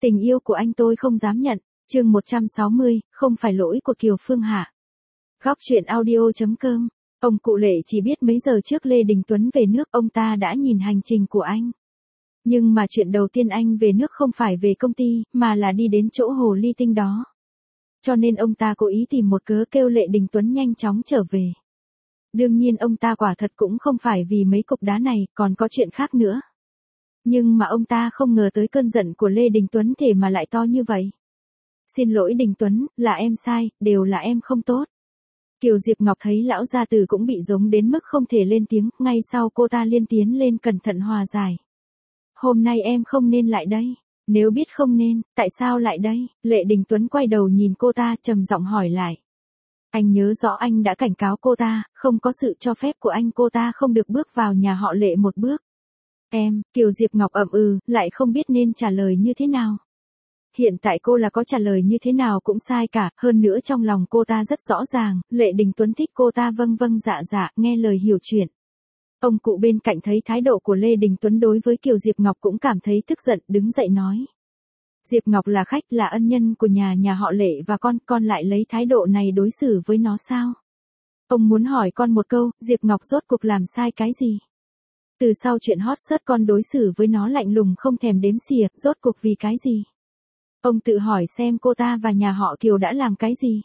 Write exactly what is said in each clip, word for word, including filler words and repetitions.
Tình yêu của anh tôi không dám nhận. Chương một trăm sáu mươi, không phải lỗi của Kiều Phương Hạ. Góc truyện audio chấm com. Ông cụ Lệ chỉ biết mấy giờ trước Lê Đình Tuấn về nước, ông ta đã nhìn hành trình của anh. Nhưng mà chuyện đầu tiên anh về nước không phải về công ty, mà là đi đến chỗ hồ ly tinh đó. Cho nên ông ta cố ý tìm một cớ kêu Lệ Đình Tuấn nhanh chóng trở về. Đương nhiên ông ta quả thật cũng không phải vì mấy cục đá này, còn có chuyện khác nữa. Nhưng mà ông ta không ngờ tới cơn giận của Lê Đình Tuấn thể mà lại to như vậy. Xin lỗi Đình Tuấn, là em sai, đều là em không tốt. Kiều Diệp Ngọc thấy lão gia tử cũng bị giống đến mức không thể lên tiếng, ngay sau cô ta liên tiến lên cẩn thận hòa giải. Hôm nay em không nên lại đây. Nếu biết không nên, tại sao lại đây? Lệ Đình Tuấn quay đầu nhìn cô ta trầm giọng hỏi lại. Anh nhớ rõ anh đã cảnh cáo cô ta, không có sự cho phép của anh cô ta không được bước vào nhà họ Lệ một bước. Em, Kiều Diệp Ngọc ậm ừ, lại không biết nên trả lời như thế nào. Hiện tại cô là có trả lời như thế nào cũng sai cả, hơn nữa trong lòng cô ta rất rõ ràng, Lệ Đình Tuấn thích cô ta vâng vâng dạ dạ, nghe lời hiểu chuyện. Ông cụ bên cạnh thấy thái độ của Lê Đình Tuấn đối với Kiều Diệp Ngọc cũng cảm thấy tức giận, đứng dậy nói. Diệp Ngọc là khách, là ân nhân của nhà nhà họ Lệ và con, con lại lấy thái độ này đối xử với nó sao? Ông muốn hỏi con một câu, Diệp Ngọc rốt cuộc làm sai cái gì? Từ sau chuyện hot search con đối xử với nó lạnh lùng không thèm đếm xỉa, rốt cuộc vì cái gì? Ông tự hỏi xem cô ta và nhà họ Kiều đã làm cái gì?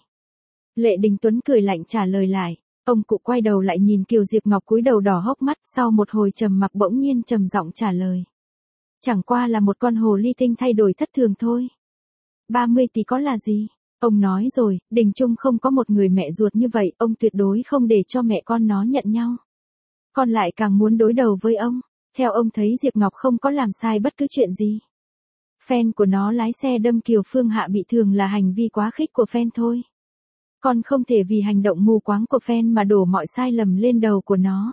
Lệ Đình Tuấn cười lạnh trả lời lại. Ông cụ quay đầu lại nhìn Kiều Diệp Ngọc cúi đầu đỏ hốc mắt, sau một hồi trầm mặc bỗng nhiên trầm giọng trả lời. Chẳng qua là một con hồ ly tinh thay đổi thất thường thôi. ba mươi tỷ có là gì? Ông nói rồi, Đình Trung không có một người mẹ ruột như vậy, ông tuyệt đối không để cho mẹ con nó nhận nhau. Con lại càng muốn đối đầu với ông. Theo ông thấy Diệp Ngọc không có làm sai bất cứ chuyện gì. Fan của nó lái xe đâm Kiều Phương Hạ bị thương là hành vi quá khích của fan thôi. Con không thể vì hành động mù quáng của fan mà đổ mọi sai lầm lên đầu của nó.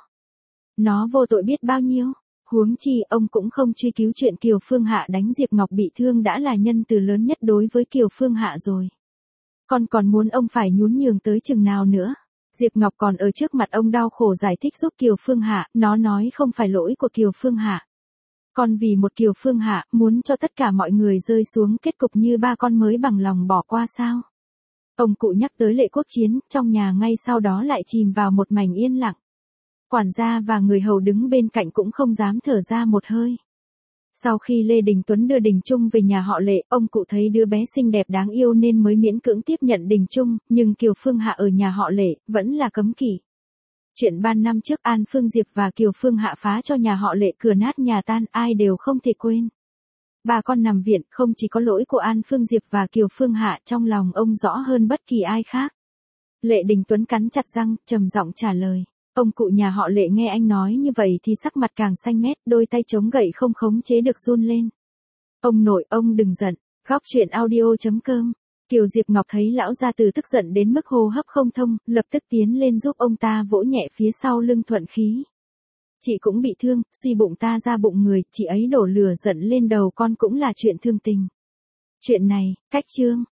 Nó vô tội biết bao nhiêu. Huống chi ông cũng không truy cứu chuyện Kiều Phương Hạ đánh Diệp Ngọc bị thương đã là nhân từ lớn nhất đối với Kiều Phương Hạ rồi. Con còn muốn ông phải nhún nhường tới chừng nào nữa. Diệp Ngọc còn ở trước mặt ông đau khổ giải thích giúp Kiều Phương Hạ, nó nói không phải lỗi của Kiều Phương Hạ. Còn vì một Kiều Phương Hạ muốn cho tất cả mọi người rơi xuống kết cục như ba con mới bằng lòng bỏ qua sao. Ông cụ nhắc tới Lệ Quốc Chiến, trong nhà ngay sau đó lại chìm vào một mảnh yên lặng. Quản gia và người hầu đứng bên cạnh cũng không dám thở ra một hơi. Sau khi Lê Đình Tuấn đưa Đình Trung về nhà họ Lệ, ông cụ thấy đứa bé xinh đẹp đáng yêu nên mới miễn cưỡng tiếp nhận Đình Trung, nhưng Kiều Phương Hạ ở nhà họ Lệ vẫn là cấm kỵ. Chuyện ba năm trước An Phương Diệp và Kiều Phương Hạ phá cho nhà họ Lệ cửa nát nhà tan, ai đều không thể quên. Bà con nằm viện, không chỉ có lỗi của An Phương Diệp và Kiều Phương Hạ, trong lòng ông rõ hơn bất kỳ ai khác. Lệ Đình Tuấn cắn chặt răng, trầm giọng trả lời. Ông cụ nhà họ Lệ nghe anh nói như vậy thì sắc mặt càng xanh mét, đôi tay chống gậy không khống chế được run lên. Ông nội, ông đừng giận. Góc truyện audio chấm com. Kiều Diệp Ngọc thấy lão gia tử tức giận đến mức hô hấp không thông, lập tức tiến lên giúp ông ta vỗ nhẹ phía sau lưng thuận khí. Chị cũng bị thương, suy bụng ta ra bụng người, chị ấy đổ lửa giận lên đầu con cũng là chuyện thương tình. Chuyện này, cách chương.